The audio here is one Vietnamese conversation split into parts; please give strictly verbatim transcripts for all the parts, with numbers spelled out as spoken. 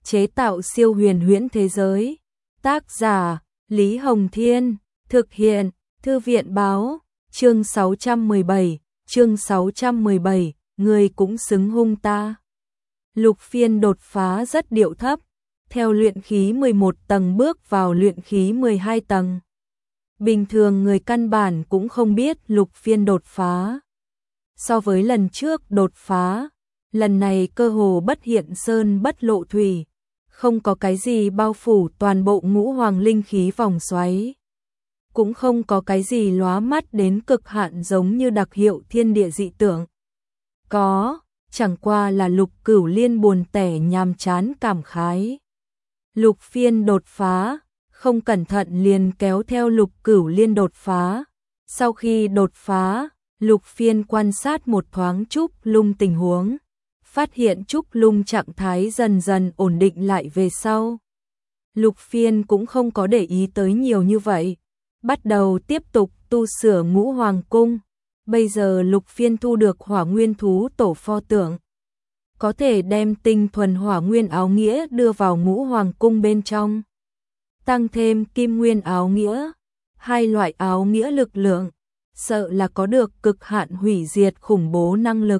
chế tạo siêu huyền huyễn thế giới. Tác giả, Lý Hồng Thiên, thực hiện, Thư viện Báo, chương sáu trăm mười bảy, chương sáu trăm mười bảy, người cũng xứng hung ta. Lục Phiên đột phá rất điệu thấp, theo luyện khí mười một tầng bước vào luyện khí mười hai tầng. Bình thường người căn bản cũng không biết Lục Phiên đột phá. So với lần trước đột phá, lần này cơ hồ bất hiện sơn bất lộ thủy, không có cái gì bao phủ toàn bộ ngũ hoàng linh khí vòng xoáy. Cũng không có cái gì lóa mắt đến cực hạn giống như đặc hiệu thiên địa dị tượng. Có, chẳng qua là Lục Cửu Liên buồn tẻ nhàm chán cảm khái. Lục Phiên đột phá, không cẩn thận liền kéo theo Lục Cửu Liên đột phá. Sau khi đột phá, Lục Phiên quan sát một thoáng Trúc Lung tình huống, phát hiện Trúc Lung trạng thái dần dần ổn định lại về sau. Lục Phiên cũng không có để ý tới nhiều như vậy, bắt đầu tiếp tục tu sửa ngũ hoàng cung. Bây giờ Lục Phiên thu được hỏa nguyên thú tổ pho tượng, có thể đem tinh thuần hỏa nguyên áo nghĩa đưa vào ngũ hoàng cung bên trong. Tăng thêm kim nguyên áo nghĩa, hai loại áo nghĩa lực lượng, sợ là có được cực hạn hủy diệt khủng bố năng lực.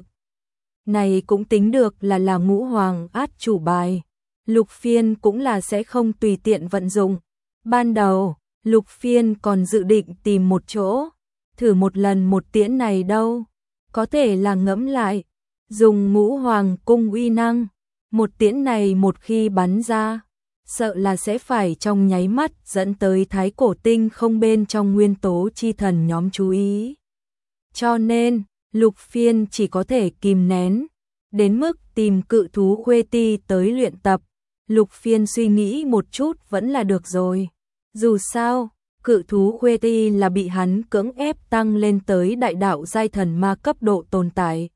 Này cũng tính được là là ngũ hoàng át chủ bài. Lục Phiên cũng là sẽ không tùy tiện vận dụng. Ban đầu, Lục Phiên còn dự định tìm một chỗ, thử một lần một tiễn này đâu. Có thể là ngẫm lại, dùng ngũ hoàng cung uy năng, một tiễn này một khi bắn ra, sợ là sẽ phải trong nháy mắt dẫn tới thái cổ tinh không bên trong nguyên tố chi thần nhóm chú ý. Cho nên, Lục Phiên chỉ có thể kìm nén, đến mức tìm cự thú Khuê Ti tới luyện tập. Lục Phiên suy nghĩ một chút vẫn là được rồi. Dù sao, cự thú Khuê Ti là bị hắn cưỡng ép tăng lên tới đại đạo giai thần ma cấp độ tồn tại.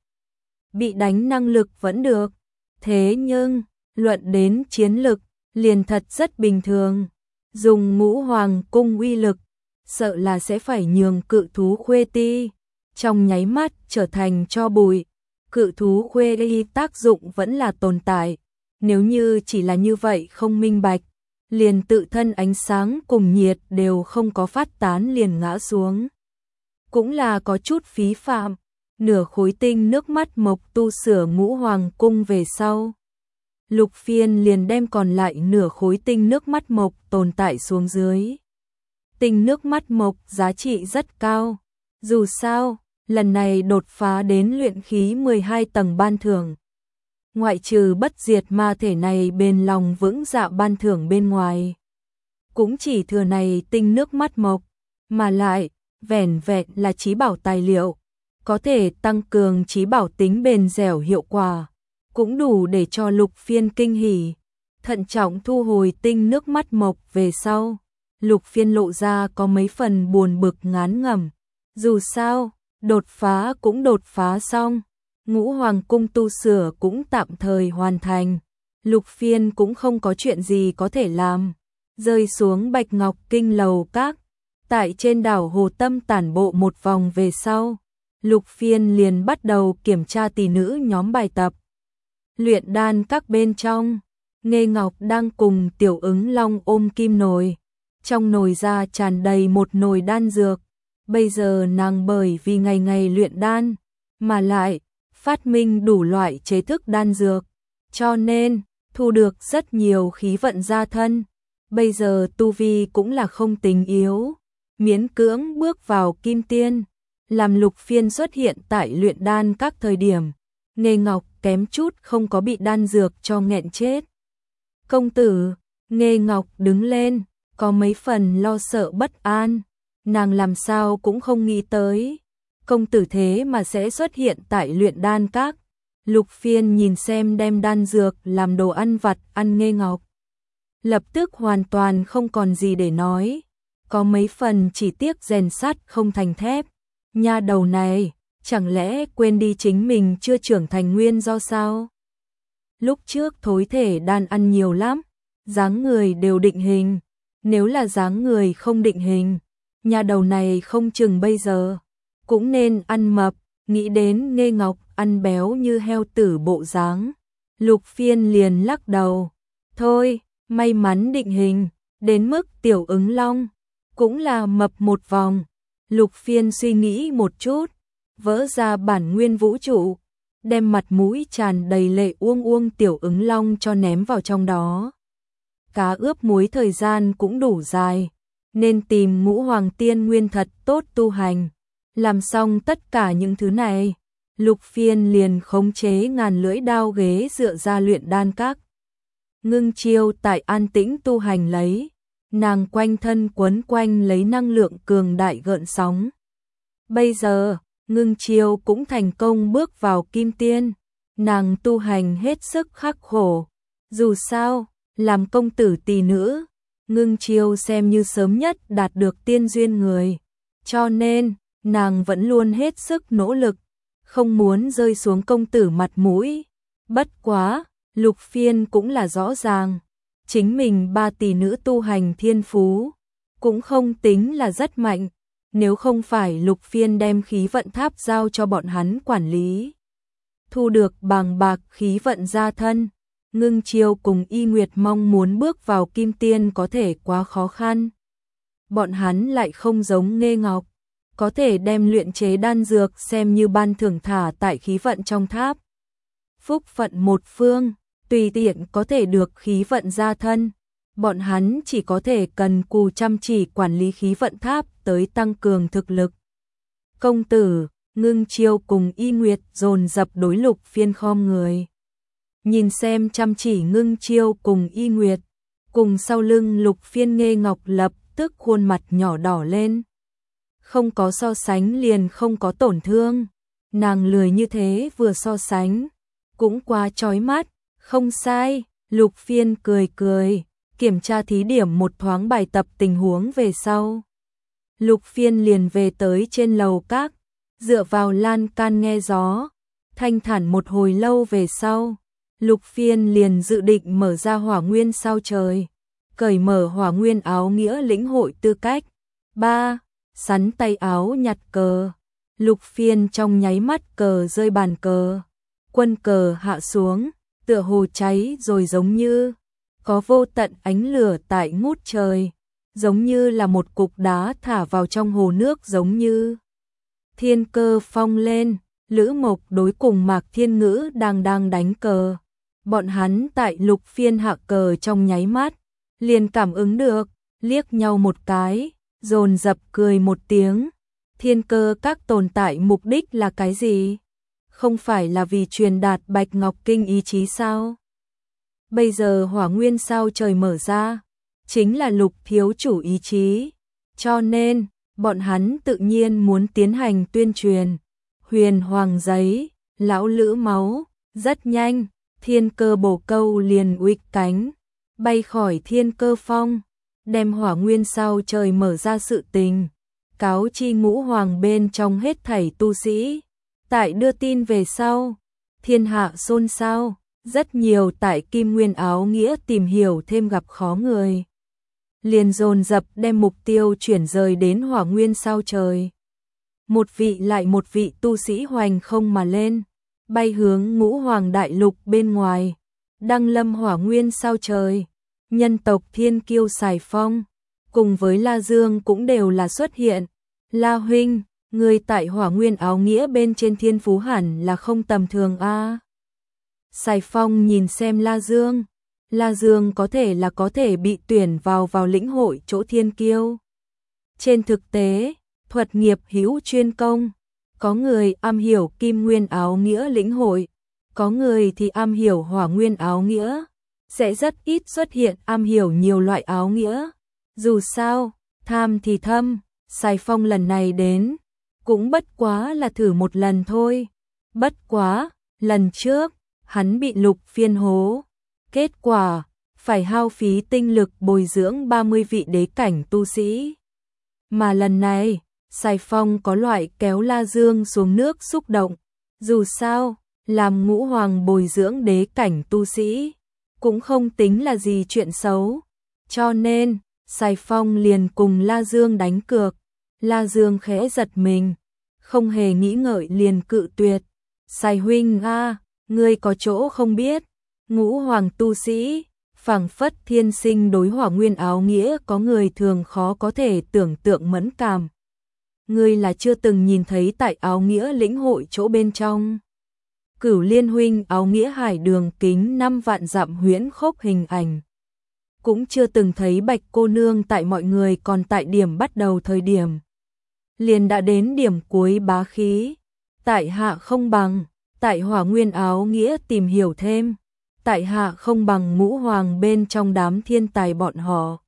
Bị đánh năng lực vẫn được. Thế nhưng, luận đến chiến lực, liền thật rất bình thường. Dùng ngũ hoàng cung uy lực, sợ là sẽ phải nhường cự thú Khuê Ti trong nháy mắt trở thành tro bụi. Cự thú Khuê Ti tác dụng vẫn là tồn tại. Nếu như chỉ là như vậy không minh bạch, liền tự thân ánh sáng cùng nhiệt đều không có phát tán liền ngã xuống. Cũng là có chút phí phạm. Nửa khối tinh nước mắt mộc tu sửa ngũ hoàng cung về sau, Lục Phiên liền đem còn lại nửa khối tinh nước mắt mộc tồn tại xuống dưới. Tinh nước mắt mộc giá trị rất cao. Dù sao, lần này đột phá đến luyện khí mười hai tầng ban thưởng. Ngoại trừ bất diệt ma thể này bền lòng vững dạ ban thưởng bên ngoài, cũng chỉ thừa này tinh nước mắt mộc, mà lại, vẻn vẹn là chí bảo tài liệu, có thể tăng cường chí bảo tính bền dẻo hiệu quả, cũng đủ để cho Lục Phiên kinh hỉ. Thận trọng thu hồi tinh nước mắt mộc về sau, Lục Phiên lộ ra có mấy phần buồn bực ngán ngẩm. Dù sao, đột phá cũng đột phá xong, ngũ hoàng cung tu sửa cũng tạm thời hoàn thành. Lục Phiên cũng không có chuyện gì có thể làm. Rơi xuống Bạch Ngọc Kinh lầu các, tại trên đảo Hồ Tâm tản bộ một vòng về sau, Lục Phiên liền bắt đầu kiểm tra tỷ nữ nhóm bài tập. Luyện đan các bên trong, Nghê Ngọc đang cùng Tiểu Ứng Long ôm kim nồi. Trong nồi ra tràn đầy một nồi đan dược. Bây giờ nàng bởi vì ngày ngày luyện đan, mà lại phát minh đủ loại chế thức đan dược, cho nên thu được rất nhiều khí vận gia thân. Bây giờ tu vi cũng là không tính yếu, miễn cưỡng bước vào kim tiên. Làm Lục Phiên xuất hiện tại luyện đan các thời điểm, Nghê Ngọc kém chút không có bị đan dược cho nghẹn chết. Công tử, Nghê Ngọc đứng lên, có mấy phần lo sợ bất an. Nàng làm sao cũng không nghĩ tới, công tử thế mà sẽ xuất hiện tại luyện đan các. Lục Phiên nhìn xem đem đan dược làm đồ ăn vặt ăn Nghê Ngọc, lập tức hoàn toàn không còn gì để nói. Có mấy phần chỉ tiếc rèn sắt không thành thép. Nha đầu này, chẳng lẽ quên đi chính mình chưa trưởng thành nguyên do sao? Lúc trước thối thể đan ăn nhiều lắm, dáng người đều định hình. Nếu là dáng người không định hình, nhà đầu này không chừng bây giờ cũng nên ăn mập. Nghĩ đến Nghê Ngọc ăn béo như heo tử bộ dáng, Lục Phiên liền lắc đầu. thôi, may mắn định hình, đến mức Tiểu Ứng Long cũng là mập một vòng. Lục Phiên suy nghĩ một chút, vỡ ra bản nguyên vũ trụ, đem mặt mũi tràn đầy lệ uông uông Tiểu Ứng Long cho ném vào trong đó. Cá ướp muối thời gian cũng đủ dài, nên tìm Ngũ Hoàng Tiên Nguyên thật tốt tu hành. Làm xong tất cả những thứ này, Lục Phiên liền khống chế ngàn lưỡi đao ghế dựa ra luyện đan các. Ngưng Chiêu tại an tĩnh tu hành lấy, nàng quanh thân quấn quanh lấy năng lượng cường đại gợn sóng. Bây giờ, Ngưng Chiêu cũng thành công bước vào kim tiên, nàng tu hành hết sức khắc khổ. Dù sao, làm công tử tỷ nữ, Ngưng Chiêu xem như sớm nhất đạt được tiên duyên người. Cho nên, nàng vẫn luôn hết sức nỗ lực, không muốn rơi xuống công tử mặt mũi. Bất quá, Lục Phiên cũng là rõ ràng, chính mình ba tỷ nữ tu hành thiên phú, cũng không tính là rất mạnh. Nếu không phải Lục Phiên đem khí vận tháp giao cho bọn hắn quản lý, thu được bàng bạc khí vận gia thân, Ngưng Chiêu cùng Y Nguyệt mong muốn bước vào kim tiên có thể quá khó khăn. Bọn hắn lại không giống Nghê Ngọc, có thể đem luyện chế đan dược xem như ban thưởng thả tại khí vận trong tháp. Phúc phận một phương, tùy tiện có thể được khí vận gia thân. Bọn hắn chỉ có thể cần cù chăm chỉ quản lý khí vận tháp tới tăng cường thực lực. Công tử, Ngưng Chiêu cùng Y Nguyệt dồn dập đối Lục Phiên khom người. Nhìn xem chăm chỉ Ngưng Chiêu cùng Y Nguyệt, cùng sau lưng Lục Phiên Nghê Ngọc lập tức khuôn mặt nhỏ đỏ lên. Không có so sánh liền không có tổn thương. Nàng lười như thế vừa so sánh, cũng quá chói mắt. Không sai, Lục Phiên cười cười, kiểm tra thí điểm một thoáng bài tập tình huống về sau. Lục Phiên liền về tới trên lầu các, dựa vào lan can nghe gió, thanh thản một hồi lâu về sau. Lục Phiên liền dự định mở ra hỏa nguyên sao trời, cởi mở hỏa nguyên áo nghĩa lĩnh hội tư cách. ba. Sắn tay áo nhặt cờ. Lục Phiên trong nháy mắt cờ rơi bàn cờ. Quân cờ hạ xuống, tựa hồ cháy rồi giống như có vô tận ánh lửa tại ngút trời, giống như là một cục đá thả vào trong hồ nước, giống như thiên cơ phong lên. Lữ Mộc đối cùng Mạc Thiên Ngữ đang đang đánh cờ. Bọn hắn tại Lục Phiên hạ cờ trong nháy mắt, liền cảm ứng được, liếc nhau một cái, dồn dập cười một tiếng. Thiên cơ các tồn tại mục đích là cái gì? Không phải là vì truyền đạt Bạch Ngọc Kinh ý chí sao? Bây giờ hỏa nguyên sao trời mở ra, chính là Lục thiếu chủ ý chí. Cho nên, bọn hắn tự nhiên muốn tiến hành tuyên truyền. Huyền hoàng giấy, lão lữ máu, rất nhanh, thiên cơ bổ câu liền uých cánh, bay khỏi thiên cơ phong, đem hỏa nguyên sao trời mở ra sự tình, cáo chi ngũ hoàng bên trong hết thảy tu sĩ. Tại đưa tin về sau, thiên hạ xôn xao, rất nhiều tại Kim Nguyên áo nghĩa tìm hiểu thêm gặp khó người, liền dồn dập đem mục tiêu chuyển rời đến hỏa nguyên sao trời. Một vị lại một vị tu sĩ hoành không mà lên, bay hướng ngũ hoàng đại lục bên ngoài, đăng lâm hỏa nguyên sao trời. Nhân tộc thiên kiêu Sài Phong, cùng với La Dương cũng đều là xuất hiện. La huynh, người tại hỏa nguyên áo nghĩa bên trên thiên phú hẳn là không tầm thường a. À. Sài Phong nhìn xem La Dương, La Dương có thể là có thể bị tuyển vào vào lĩnh hội chỗ thiên kiêu. Trên thực tế, thuật nghiệp hữu chuyên công, có người am hiểu kim nguyên áo nghĩa lĩnh hội, có người thì am hiểu hỏa nguyên áo nghĩa, sẽ rất ít xuất hiện am hiểu nhiều loại áo nghĩa. Dù sao, tham thì thâm, Sài Phong lần này đến, cũng bất quá là thử một lần thôi. Bất quá, lần trước, hắn bị Lục Phiên hố. Kết quả, phải hao phí tinh lực bồi dưỡng ba mươi vị đế cảnh tu sĩ. Mà lần này, Sài Phong có loại kéo La Dương xuống nước xúc động. Dù sao, làm ngũ hoàng bồi dưỡng đế cảnh tu sĩ, cũng không tính là gì chuyện xấu. Cho nên, Sài Phong liền cùng La Dương đánh cược. La Dương khẽ giật mình, không hề nghĩ ngợi liền cự tuyệt. Sài huynh a, ngươi có chỗ không biết, ngũ hoàng tu sĩ, phảng phất thiên sinh đối hỏa nguyên áo nghĩa có người thường khó có thể tưởng tượng mẫn cảm. Ngươi là chưa từng nhìn thấy tại áo nghĩa lĩnh hội chỗ bên trong. Cửu Liên huynh áo nghĩa hải đường kính năm vạn dặm huyễn khốc hình ảnh. Cũng chưa từng thấy Bạch cô nương tại mọi người còn tại điểm bắt đầu thời điểm. Liền đã đến điểm cuối bá khí. Tại hạ không bằng, tại hỏa nguyên áo nghĩa tìm hiểu thêm. Tại hạ không bằng ngũ hoàng bên trong đám thiên tài bọn họ.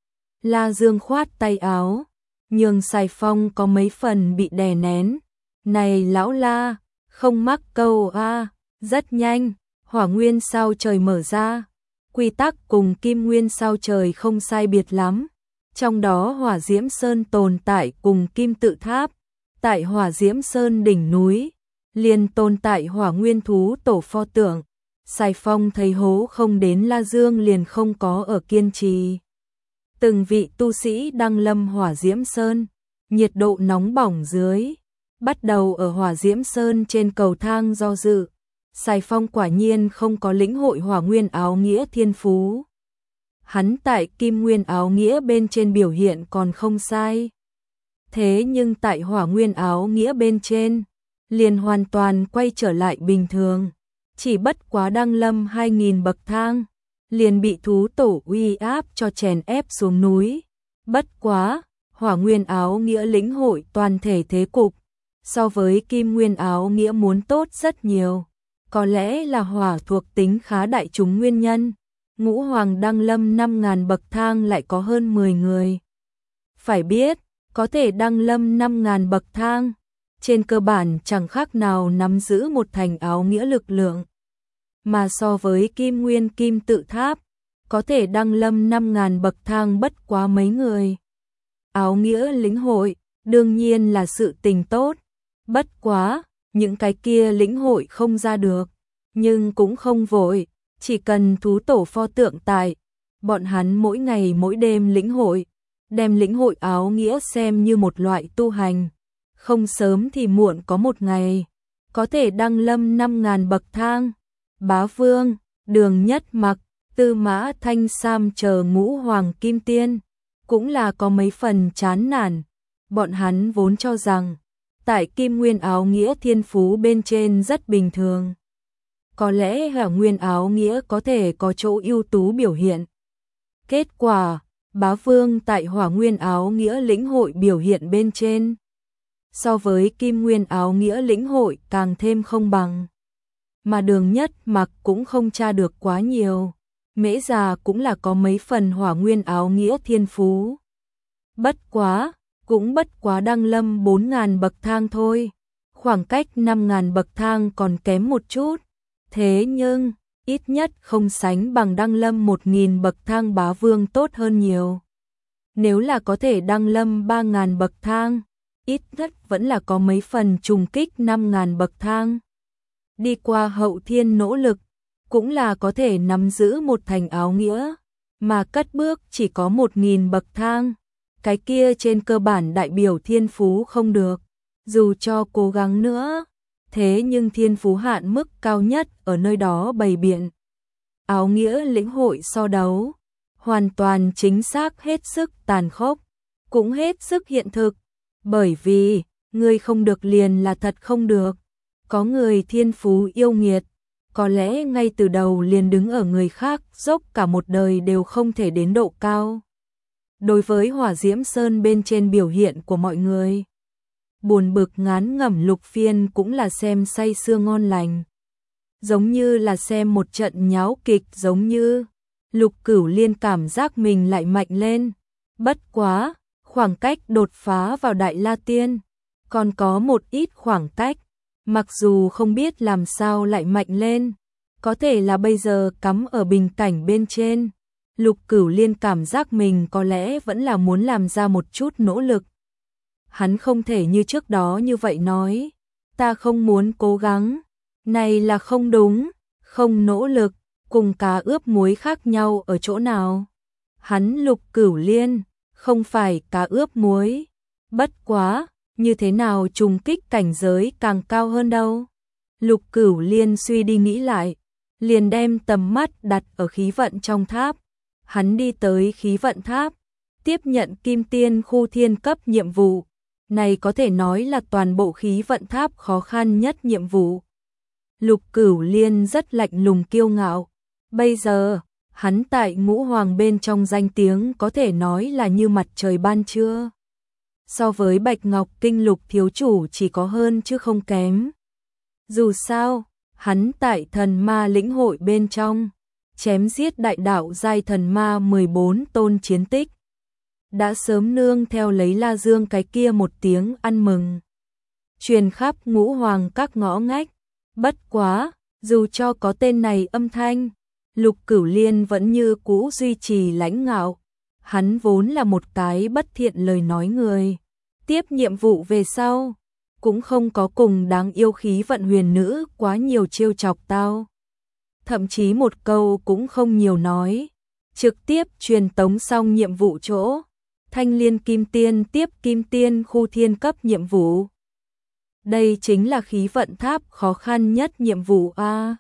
La Dương khoát tay áo, nhường Sài Phong có mấy phần bị đè nén. Này lão La, không mắc câu a, rất nhanh, hỏa nguyên sao trời mở ra. Quy tắc cùng kim nguyên sao trời không sai biệt lắm. Trong đó hỏa diễm sơn tồn tại cùng kim tự tháp. Tại hỏa diễm sơn đỉnh núi, liền tồn tại hỏa nguyên thú tổ pho tượng. Sài Phong thấy hố không đến La Dương liền không có ở kiên trì. Từng vị tu sĩ đăng lâm hỏa diễm sơn, nhiệt độ nóng bỏng dưới, bắt đầu ở hỏa diễm sơn trên cầu thang do dự. Sài Phong quả nhiên không có lĩnh hội hỏa nguyên áo nghĩa thiên phú. Hắn tại kim nguyên áo nghĩa bên trên biểu hiện còn không sai. Thế nhưng tại hỏa nguyên áo nghĩa bên trên, liền hoàn toàn quay trở lại bình thường. Chỉ bất quá đăng lâm hai nghìn bậc thang, liền bị thú tổ uy áp cho chèn ép xuống núi. Bất quá, hỏa nguyên áo nghĩa lĩnh hội toàn thể thế cục, so với kim nguyên áo nghĩa muốn tốt rất nhiều. Có lẽ là hỏa thuộc tính khá đại chúng nguyên nhân, ngũ hoàng đăng lâm năm nghìn bậc thang lại có hơn mười người. Phải biết, có thể đăng lâm năm nghìn bậc thang, trên cơ bản chẳng khác nào nắm giữ một thành áo nghĩa lực lượng. Mà so với kim nguyên kim tự tháp, có thể đăng lâm năm nghìn bậc thang bất quá mấy người. Áo nghĩa lĩnh hội, đương nhiên là sự tình tốt. Bất quá, những cái kia lĩnh hội không ra được, nhưng cũng không vội, chỉ cần thú tổ pho tượng tại, bọn hắn mỗi ngày mỗi đêm lĩnh hội, đem lĩnh hội áo nghĩa xem như một loại tu hành, không sớm thì muộn có một ngày, có thể đăng lâm năm nghìn bậc thang. Bá Vương, Đường Nhất Mặc, Tư Mã Thanh Sam chờ ngũ hoàng kim tiên, cũng là có mấy phần chán nản, bọn hắn vốn cho rằng, tại kim nguyên áo nghĩa thiên phú bên trên rất bình thường. Có lẽ hỏa nguyên áo nghĩa có thể có chỗ ưu tú biểu hiện. Kết quả, Bá Vương tại hỏa nguyên áo nghĩa lĩnh hội biểu hiện bên trên, so với kim nguyên áo nghĩa lĩnh hội càng thêm không bằng. Mà Đường Nhất Mặc cũng không tra được quá nhiều, Mễ già cũng là có mấy phần hỏa nguyên áo nghĩa thiên phú. Bất quá, cũng bất quá đăng lâm bốn nghìn bậc thang thôi, khoảng cách năm nghìn bậc thang còn kém một chút. Thế nhưng, ít nhất không sánh bằng đăng lâm một nghìn bậc thang Bá Vương tốt hơn nhiều. Nếu là có thể đăng lâm ba nghìn bậc thang, ít nhất vẫn là có mấy phần trùng kích năm nghìn bậc thang. Đi qua hậu thiên nỗ lực, cũng là có thể nắm giữ một thành áo nghĩa, mà cất bước chỉ có một nghìn bậc thang. Cái kia trên cơ bản đại biểu thiên phú không được, dù cho cố gắng nữa, thế nhưng thiên phú hạn mức cao nhất ở nơi đó bày biện. Áo nghĩa lĩnh hội so đấu, hoàn toàn chính xác hết sức tàn khốc, cũng hết sức hiện thực, bởi vì, người không được liền là thật không được. Có người thiên phú yêu nghiệt, có lẽ ngay từ đầu liền đứng ở người khác dốc cả một đời đều không thể đến độ cao. Đối với hỏa diễm sơn bên trên biểu hiện của mọi người, buồn bực ngán ngẩm Lục Phiên cũng là xem say sưa ngon lành. Giống như là xem một trận nháo kịch, giống như Lục Cửu Liên cảm giác mình lại mạnh lên. Bất quá, khoảng cách đột phá vào Đại La Tiên, còn có một ít khoảng cách, mặc dù không biết làm sao lại mạnh lên, có thể là bây giờ cắm ở bình cảnh bên trên. Lục Cửu Liên cảm giác mình có lẽ vẫn là muốn làm ra một chút nỗ lực. Hắn không thể như trước đó như vậy nói, ta không muốn cố gắng, này là không đúng, không nỗ lực, cùng cá ướp muối khác nhau ở chỗ nào. Hắn Lục Cửu Liên, không phải cá ướp muối, bất quá, như thế nào trùng kích cảnh giới càng cao hơn đâu. Lục Cửu Liên suy đi nghĩ lại, liền đem tầm mắt đặt ở khí vận trong tháp. Hắn đi tới khí vận tháp, tiếp nhận kim tiên khu thiên cấp nhiệm vụ. Này có thể nói là toàn bộ khí vận tháp khó khăn nhất nhiệm vụ. Lục Cửu Liên rất lạnh lùng kiêu ngạo. Bây giờ, hắn tại ngũ hoàng bên trong danh tiếng có thể nói là như mặt trời ban trưa. So với Bạch Ngọc Kinh Lục thiếu chủ chỉ có hơn chứ không kém. Dù sao, hắn tại thần ma lĩnh hội bên trong, chém giết đại đạo giai thần ma mười bốn tôn chiến tích. Đã sớm nương theo lấy La Dương cái kia một tiếng ăn mừng. Truyền khắp ngũ hoàng các ngõ ngách. Bất quá, dù cho có tên này âm thanh, Lục Cửu Liên vẫn như cũ duy trì lãnh ngạo. Hắn vốn là một cái bất thiện lời nói người. Tiếp nhiệm vụ về sau, cũng không có cùng đáng yêu khí vận huyền nữ quá nhiều trêu chọc tao. Thậm chí một câu cũng không nhiều nói. Trực tiếp truyền tống xong nhiệm vụ chỗ. Thanh Liên Kim Tiên tiếp Kim Tiên khu thiên cấp nhiệm vụ. Đây chính là khí vận tháp khó khăn nhất nhiệm vụ a.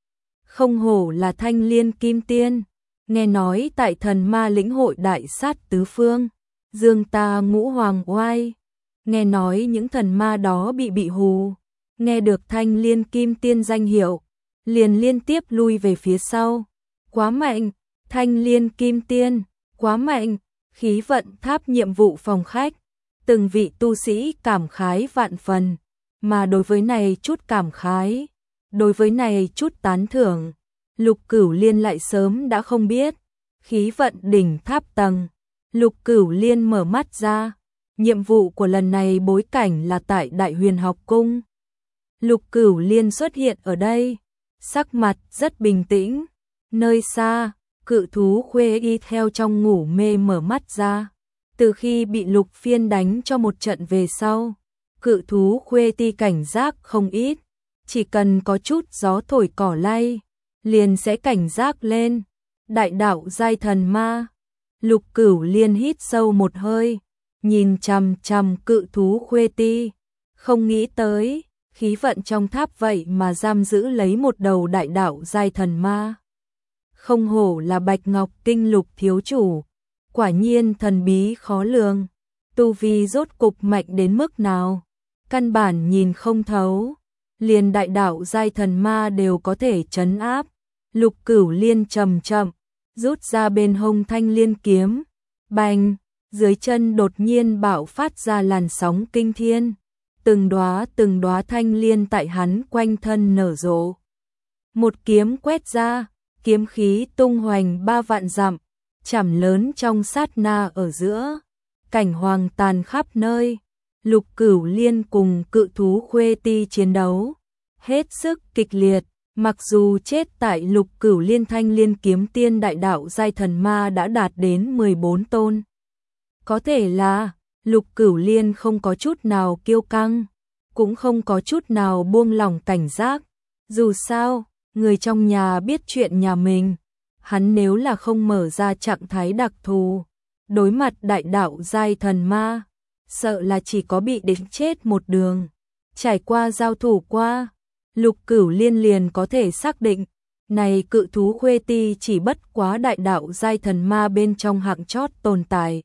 Không hổ là Thanh Liên Kim Tiên, nghe nói tại thần ma lĩnh hội đại sát tứ phương, dương ta ngũ hoàng oai. Nghe nói những thần ma đó bị bị hù, nghe được Thanh Liên Kim Tiên danh hiệu, liền liên tiếp lui về phía sau. Quá mạnh, Thanh Liên Kim Tiên, quá mạnh. Khí vận tháp nhiệm vụ phòng khách, từng vị tu sĩ cảm khái vạn phần, mà đối với này chút cảm khái, đối với này chút tán thưởng, Lục Cửu Liên lại sớm đã không biết. Khí vận đỉnh tháp tầng, Lục Cửu Liên mở mắt ra, nhiệm vụ của lần này bối cảnh là tại Đại Huyền Học Cung. Lục Cửu Liên xuất hiện ở đây, sắc mặt rất bình tĩnh, nơi xa. Cự thú Khuê Y theo trong ngủ mê mở mắt ra. Từ khi bị Lục Phiên đánh cho một trận về sau, cự thú Khuê Ti cảnh giác không ít. Chỉ cần có chút gió thổi cỏ lay, liền sẽ cảnh giác lên. Đại đạo giai thần ma. Lục Cửu Liên hít sâu một hơi, nhìn chằm chằm cự thú Khuê Ti. Không nghĩ tới, khí vận trong tháp vậy mà giam giữ lấy một đầu đại đạo giai thần ma. Không hổ là Bạch Ngọc Kinh Lục thiếu chủ, quả nhiên thần bí khó lường, tu vi rốt cục mạnh đến mức nào, căn bản nhìn không thấu, liền đại đạo giai thần ma đều có thể trấn áp. Lục Cửu Liên chậm chậm rút ra bên hông Thanh Liên kiếm, bành, dưới chân đột nhiên bạo phát ra làn sóng kinh thiên, từng đóa từng đóa thanh liên tại hắn quanh thân nở rộ. Một kiếm quét ra, kiếm khí tung hoành ba vạn dặm, chảm lớn trong sát na ở giữa, cảnh hoàng tàn khắp nơi. Lục Cửu Liên cùng cự thú Khuê Ti chiến đấu hết sức kịch liệt, mặc dù chết tại Lục Cửu Liên Thanh Liên kiếm tiên đại đạo giai thần ma đã đạt đến mười bốn tôn. Có thể là Lục Cửu Liên không có chút nào kiêu căng, cũng không có chút nào buông lỏng cảnh giác. Dù sao, người trong nhà biết chuyện nhà mình, hắn nếu là không mở ra trạng thái đặc thù, đối mặt đại đạo giai thần ma, sợ là chỉ có bị đến chết một đường. Trải qua giao thủ qua, Lục Cửu Liên liền có thể xác định, này cự thú Khuê Ti chỉ bất quá đại đạo giai thần ma bên trong hạng chót tồn tại.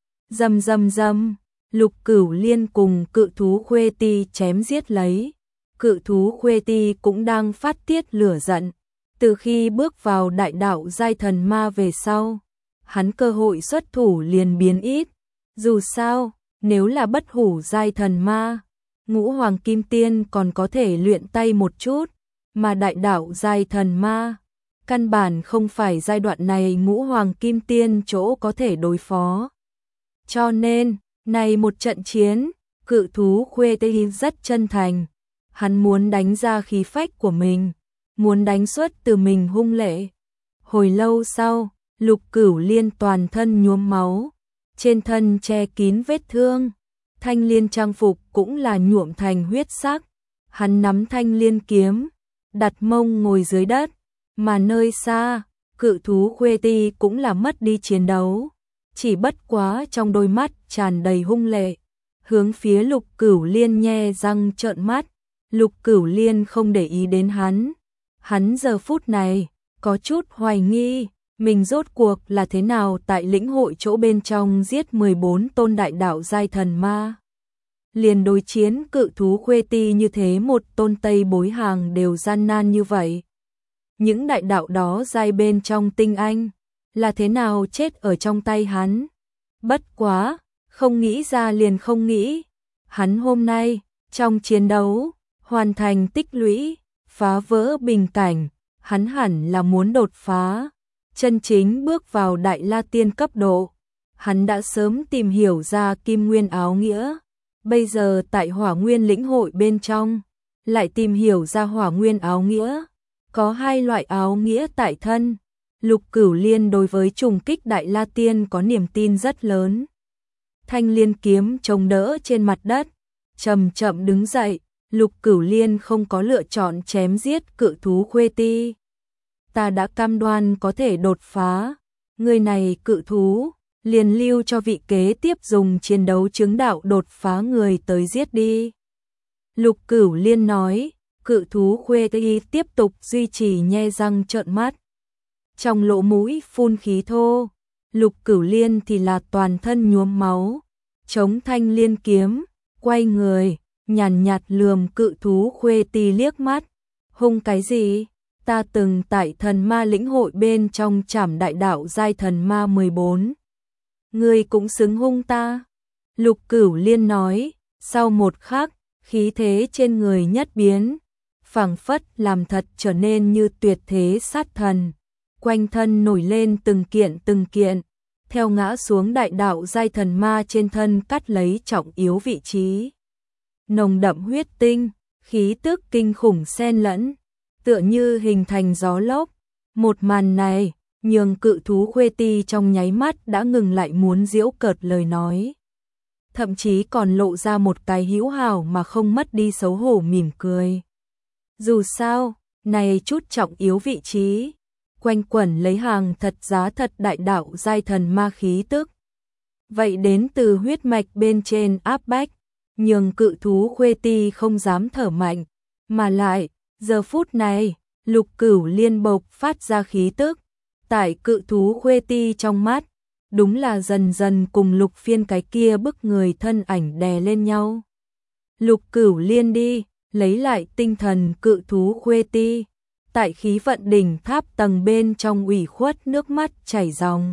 Rầm rầm rầm, Lục Cửu Liên cùng cự thú Khuê Ti chém giết lấy. Cự thú Khuê Ti cũng đang phát tiết lửa giận. Từ khi bước vào đại đạo giai thần ma về sau, hắn cơ hội xuất thủ liền biến ít. Dù sao, nếu là bất hủ giai thần ma, ngũ hoàng kim tiên còn có thể luyện tay một chút, mà đại đạo giai thần ma, căn bản không phải giai đoạn này ngũ hoàng kim tiên chỗ có thể đối phó. Cho nên, này một trận chiến, cự thú Khuê Ti rất chân thành. Hắn muốn đánh ra khí phách của mình, muốn đánh xuất từ mình hung lệ. Hồi lâu sau, Lục Cửu Liên toàn thân nhuốm máu, trên thân che kín vết thương, Thanh Liên trang phục cũng là nhuộm thành huyết sắc. Hắn nắm Thanh Liên kiếm, đặt mông ngồi dưới đất, mà nơi xa, cự thú Khuê Ti cũng là mất đi chiến đấu, chỉ bất quá trong đôi mắt tràn đầy hung lệ, hướng phía Lục Cửu Liên nhe răng trợn mắt. Lục Cửu Liên không để ý đến hắn, Hắn giờ phút này có chút hoài nghi, mình rốt cuộc là thế nào tại lĩnh hội chỗ bên trong giết mười bốn tôn đại đạo giai thần ma. Liền đối chiến cự thú Khuê Ti như thế một tôn Tây bối hàng đều gian nan như vậy. Những đại đạo đó giai bên trong tinh anh, là thế nào chết ở trong tay hắn. Bất quá, không nghĩ ra liền không nghĩ. Hắn hôm nay, trong chiến đấu, hoàn thành tích lũy, phá vỡ bình cảnh, hắn hẳn là muốn đột phá, chân chính bước vào Đại La Tiên cấp độ. Hắn đã sớm tìm hiểu ra Kim Nguyên áo nghĩa, bây giờ tại Hỏa Nguyên lĩnh hội bên trong, lại tìm hiểu ra Hỏa Nguyên áo nghĩa, có hai loại áo nghĩa tại thân. Lục Cửu Liên đối với trùng kích Đại La Tiên có niềm tin rất lớn. Thanh liên kiếm chống đỡ trên mặt đất, chậm chậm đứng dậy, Lục Cửu Liên không có lựa chọn chém giết cự thú Khuê Ti. Ta đã cam đoan có thể đột phá, người này cự thú, liền lưu cho vị kế tiếp dùng chiến đấu chứng đạo đột phá người tới giết đi. Lục Cửu Liên nói, cự thú Khuê Ti tiếp tục duy trì nhe răng trợn mắt. Trong lỗ mũi phun khí thô, Lục Cửu Liên thì là toàn thân nhuốm máu, chống thanh liên kiếm, quay người, nhàn nhạt lườm cự thú Khuê Ti liếc mắt. Hung cái gì? Ta từng tại thần ma lĩnh hội bên trong trảm đại đạo giai thần ma mười bốn. Ngươi cũng xứng hung ta. Lục Cửu Liên nói, sau một khắc, khí thế trên người nhất biến, phảng phất làm thật trở nên như tuyệt thế sát thần. Quanh thân nổi lên từng kiện từng kiện, theo ngã xuống đại đạo giai thần ma trên thân cắt lấy trọng yếu vị trí. Nồng đậm huyết tinh, khí tức kinh khủng xen lẫn, tựa như hình thành gió lốc. Một màn này, nhường cự thú Khuê Ti trong nháy mắt đã ngừng lại muốn giễu cợt lời nói. Thậm chí còn lộ ra một cái hữu hảo mà không mất đi xấu hổ mỉm cười. Dù sao, này chút trọng yếu vị trí, quanh quẩn lấy hàng thật giá thật đại đạo giai thần ma khí tức. Vậy đến từ huyết mạch bên trên áp bách, nhường cự thú Khuê Ti không dám thở mạnh, mà lại, giờ phút này, Lục Cửu Liên bộc phát ra khí tức, tại cự thú Khuê Ti trong mắt, đúng là dần dần cùng Lục Phiên cái kia bức người thân ảnh đè lên nhau. Lục Cửu Liên đi, lấy lại tinh thần cự thú Khuê Ti, tại khí vận đỉnh tháp tầng bên trong ủy khuất nước mắt chảy ròng.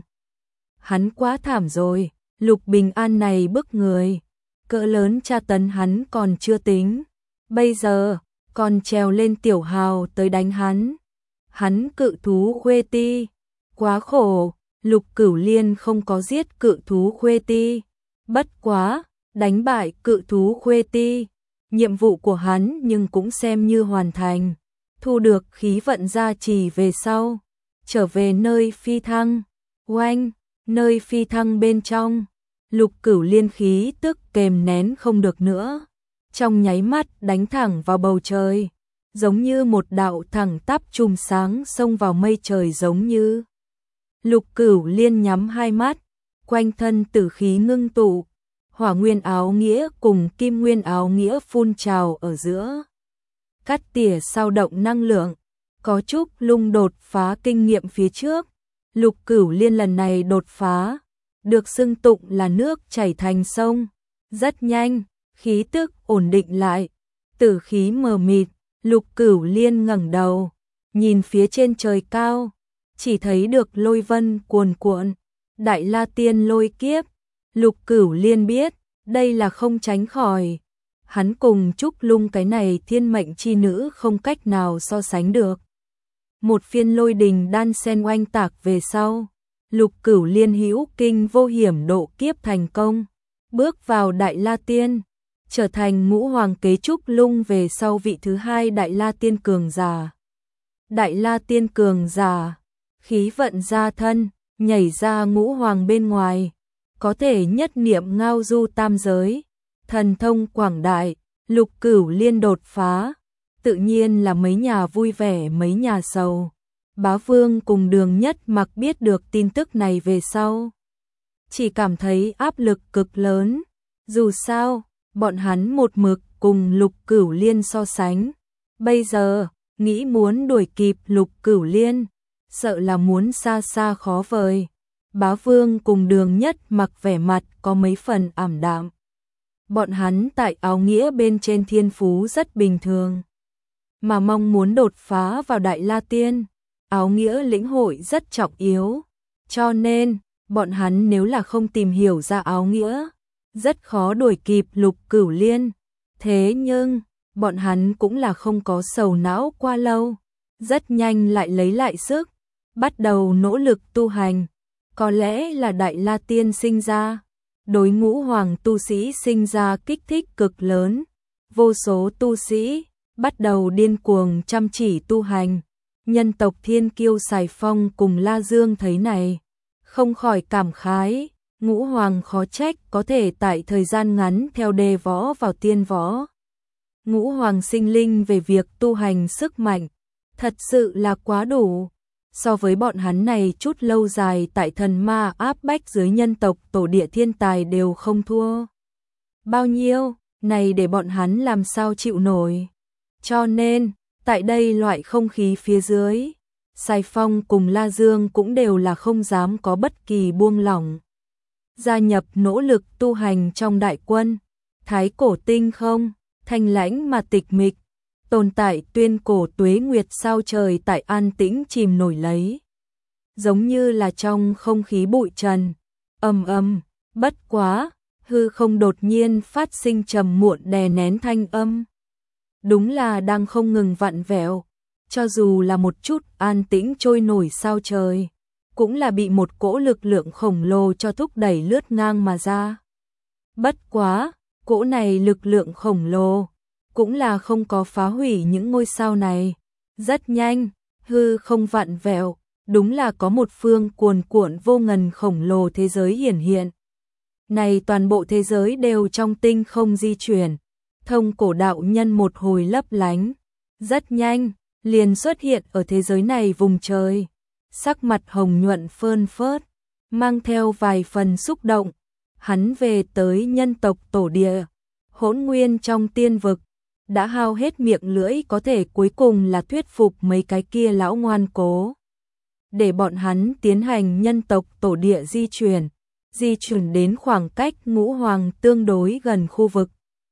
Hắn quá thảm rồi, Lục Bình An này bức người, cỡ lớn tra tấn hắn còn chưa tính, bây giờ còn trèo lên tiểu hào tới đánh hắn. Hắn cự thú Khuê Ti, quá khổ. Lục Cửu Liên không có giết cự thú Khuê Ti, bất quá, đánh bại cự thú Khuê Ti, nhiệm vụ của hắn nhưng cũng xem như hoàn thành, thu được khí vận gia trì về sau, trở về nơi phi thăng. Oanh, nơi phi thăng bên trong, Lục Cửu Liên khí tức kềm nén không được nữa, trong nháy mắt đánh thẳng vào bầu trời, giống như một đạo thẳng tắp chùm sáng xông vào mây trời giống như. Lục Cửu Liên nhắm hai mắt, quanh thân tử khí ngưng tụ, Hỏa Nguyên áo nghĩa cùng Kim Nguyên áo nghĩa phun trào ở giữa. Cắt tỉa sao động năng lượng, có chút lung đột phá kinh nghiệm phía trước. Lục Cửu Liên lần này đột phá, được xưng tụng là nước chảy thành sông. Rất nhanh, khí tức ổn định lại, tử khí mờ mịt, Lục Cửu Liên ngẩng đầu, nhìn phía trên trời cao. Chỉ thấy được lôi vân cuồn cuộn, Đại La Tiên lôi kiếp. Lục Cửu Liên biết, đây là không tránh khỏi. Hắn cùng Trúc Lung cái này thiên mệnh chi nữ không cách nào so sánh được. Một phiên lôi đình đan sen oanh tạc về sau, Lục Cửu Liên hữu kinh vô hiểm độ kiếp thành công, bước vào Đại La Tiên, trở thành ngũ hoàng kế Trúc Lung về sau vị thứ hai Đại La Tiên cường giả. Đại La Tiên cường giả, khí vận ra thân, nhảy ra ngũ hoàng bên ngoài, có thể nhất niệm ngao du tam giới, thần thông quảng đại. Lục Cửu Liên đột phá, tự nhiên là mấy nhà vui vẻ mấy nhà sầu. Bá Vương cùng Đường Nhất Mặc biết được tin tức này về sau, chỉ cảm thấy áp lực cực lớn. Dù sao, bọn hắn một mực cùng Lục Cửu Liên so sánh, bây giờ nghĩ muốn đuổi kịp Lục Cửu Liên, sợ là muốn xa xa khó vời. Bá Vương cùng Đường Nhất Mặc vẻ mặt có mấy phần ảm đạm. Bọn hắn tại áo nghĩa bên trên thiên phú rất bình thường, mà mong muốn đột phá vào Đại La Tiên, áo nghĩa lĩnh hội rất trọng yếu, cho nên bọn hắn nếu là không tìm hiểu ra áo nghĩa, rất khó đuổi kịp Lục Cửu Liên. Thế nhưng, bọn hắn cũng là không có sầu não qua lâu, rất nhanh lại lấy lại sức, bắt đầu nỗ lực tu hành. Có lẽ là Đại La Tiên sinh ra, đối ngũ hoàng tu sĩ sinh ra kích thích cực lớn, vô số tu sĩ bắt đầu điên cuồng chăm chỉ tu hành. Nhân tộc Thiên Kiêu Sài Phong cùng La Dương thấy này, không khỏi cảm khái, ngũ hoàng khó trách có thể tại thời gian ngắn theo đề võ vào tiên võ. Ngũ hoàng sinh linh về việc tu hành sức mạnh, thật sự là quá đủ. So với bọn hắn này chút lâu dài tại thần ma áp bách dưới nhân tộc tổ địa thiên tài đều không thua bao nhiêu, này để bọn hắn làm sao chịu nổi. Cho nên, tại đây loại không khí phía dưới, Sài Phong cùng La Dương cũng đều là không dám có bất kỳ buông lỏng. Gia nhập nỗ lực tu hành trong đại quân, thái cổ tinh không, thanh lãnh mà tịch mịch, tồn tại tuyên cổ tuế nguyệt sao trời tại an tĩnh chìm nổi lấy. Giống như là trong không khí bụi trần, ầm ầm, bất quá, hư không đột nhiên phát sinh trầm muộn đè nén thanh âm. Đúng là đang không ngừng vặn vẹo, cho dù là một chút an tĩnh trôi nổi sao trời, cũng là bị một cỗ lực lượng khổng lồ cho thúc đẩy lướt ngang mà ra. Bất quá, cỗ này lực lượng khổng lồ cũng là không có phá hủy những ngôi sao này. Rất nhanh, hư không vặn vẹo, đúng là có một phương cuồn cuộn vô ngần khổng lồ thế giới hiển hiện. Này toàn bộ thế giới đều trong tinh không di chuyển, thông cổ đạo nhân một hồi lấp lánh, rất nhanh, liền xuất hiện ở thế giới này vùng trời. Sắc mặt hồng nhuận phơn phớt, mang theo vài phần xúc động, hắn về tới nhân tộc tổ địa, Hỗn Nguyên trong tiên vực, đã hao hết miệng lưỡi có thể cuối cùng là thuyết phục mấy cái kia lão ngoan cố, để bọn hắn tiến hành nhân tộc tổ địa di chuyển, di chuyển đến khoảng cách ngũ hoàng tương đối gần khu vực.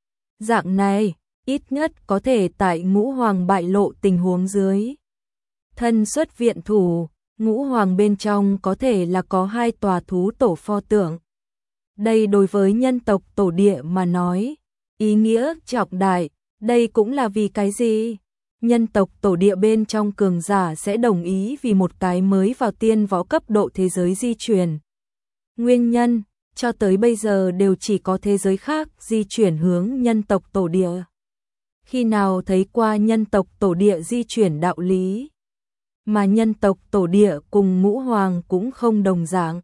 Dạng này, ít nhất có thể tại ngũ hoàng bại lộ tình huống dưới thân xuất viện thủ. Ngũ hoàng bên trong có thể là có hai tòa thú tổ pho tượng. Đây đối với nhân tộc tổ địa mà nói, ý nghĩa trọng đại. Đây cũng là vì cái gì? Nhân tộc tổ địa bên trong cường giả sẽ đồng ý vì một cái mới vào tiên võ cấp độ thế giới di chuyển. Nguyên nhân, cho tới bây giờ đều chỉ có thế giới khác di chuyển hướng nhân tộc tổ địa. Khi nào thấy qua nhân tộc tổ địa di chuyển đạo lý? Mà nhân tộc tổ địa cùng ngũ hoàng cũng không đồng dạng.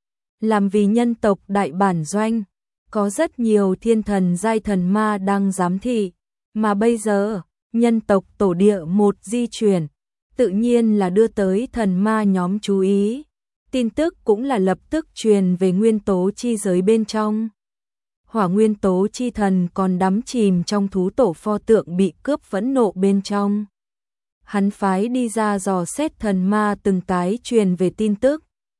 Làm vì nhân tộc đại bản doanh, có rất nhiều thiên thần giai thần ma đang giám thị, mà bây giờ, nhân tộc tổ địa một di chuyển, tự nhiên là đưa tới thần ma nhóm chú ý. Tin tức cũng là lập tức truyền về nguyên tố chi giới bên trong. Hỏa nguyên tố chi thần còn đắm chìm trong thú tổ pho tượng bị cướp phẫn nộ bên trong. Hắn phái đi ra dò xét thần ma từng cái truyền về tin tức.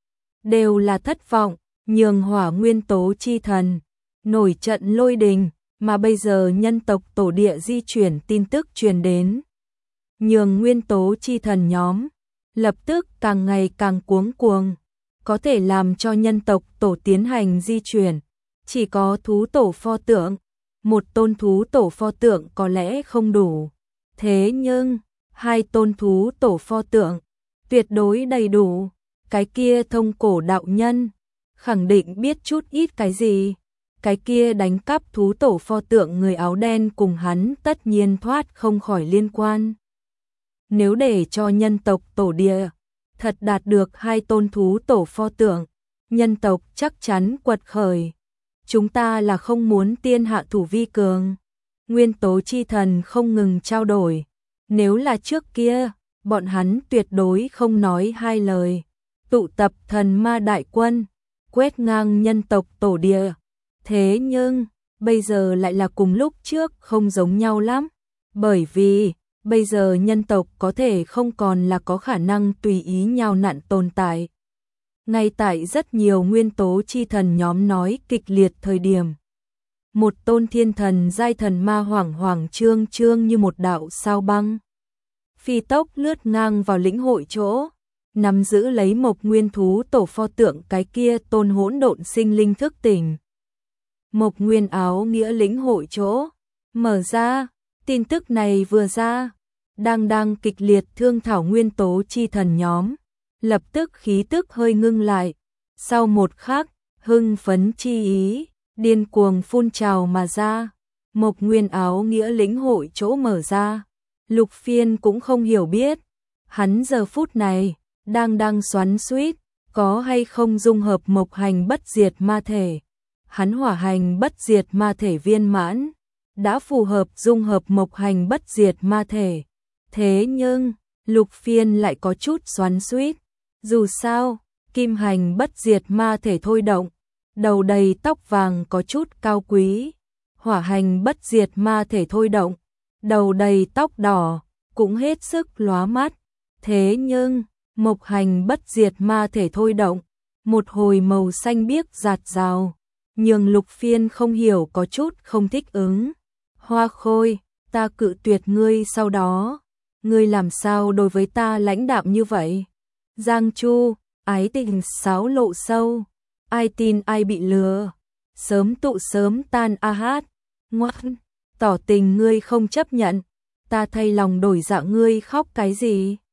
Đều là thất vọng, nhường hỏa nguyên tố chi thần, nổi trận lôi đình, mà bây giờ nhân tộc tổ địa di chuyển tin tức truyền đến. Nhường nguyên tố chi thần nhóm, lập tức càng ngày càng cuống cuồng, có thể làm cho nhân tộc tổ tiến hành di chuyển. Chỉ có thú tổ pho tượng, một tôn thú tổ pho tượng có lẽ không đủ. Thế nhưng, hai tôn thú tổ pho tượng, tuyệt đối đầy đủ. Cái kia thông cổ đạo nhân, khẳng định biết chút ít cái gì. Cái kia đánh cắp thú tổ pho tượng người áo đen cùng hắn tất nhiên thoát không khỏi liên quan. Nếu để cho nhân tộc tổ địa thật đạt được hai tôn thú tổ pho tượng, nhân tộc chắc chắn quật khởi. Chúng ta là không muốn tiên hạ thủ vi cường. Nguyên tố chi thần không ngừng trao đổi. Nếu là trước kia, bọn hắn tuyệt đối không nói hai lời. Tụ tập thần ma đại quân, quét ngang nhân tộc tổ địa. Thế nhưng, bây giờ lại là cùng lúc trước không giống nhau lắm. Bởi vì, Bây giờ nhân tộc có thể không còn là có khả năng tùy ý nhào nặn tồn tại. Ngay tại rất nhiều nguyên tố chi thần nhóm nói kịch liệt thời điểm. Một tôn thiên thần giai thần ma hoảng hoảng trương trương như một đạo sao băng. Phi tốc lướt ngang vào lĩnh hội chỗ, nắm giữ lấy Mộc Nguyên thú tổ pho tượng cái kia tôn hỗn độn sinh linh thức tỉnh. Mộc Nguyên áo nghĩa lĩnh hội chỗ, mở ra, tin tức này vừa ra, đang đang kịch liệt thương thảo nguyên tố chi thần nhóm, lập tức khí tức hơi ngưng lại, sau một khắc, hưng phấn chi ý, điên cuồng phun trào mà ra, Mộc Nguyên áo nghĩa lĩnh hội chỗ mở ra, Lục Phiên cũng không hiểu biết, hắn giờ phút này, đang đang xoắn xuýt, có hay không dung hợp mộc hành bất diệt ma thể. Hắn hỏa hành bất diệt ma thể viên mãn, đã phù hợp dung hợp mộc hành bất diệt ma thể. Thế nhưng, Lục Phiên lại có chút xoắn xuýt, dù sao, kim hành bất diệt ma thể thôi động, đầu đầy tóc vàng có chút cao quý, hỏa hành bất diệt ma thể thôi động, đầu đầy tóc đỏ, cũng hết sức lóa mắt. Thế nhưng, mộc hành bất diệt ma thể thôi động, một hồi màu xanh biếc rạt rào, nhường Lục Phiên không hiểu có chút không thích ứng. Hoa Khôi, ta cự tuyệt ngươi sau đó, ngươi làm sao đối với ta lãnh đạm như vậy? Giang Chu, ái tình sáo lộ sâu, ai tin ai bị lừa, sớm tụ sớm tan a hát, ngoan, tỏ tình ngươi không chấp nhận, ta thay lòng đổi dạ ngươi khóc cái gì?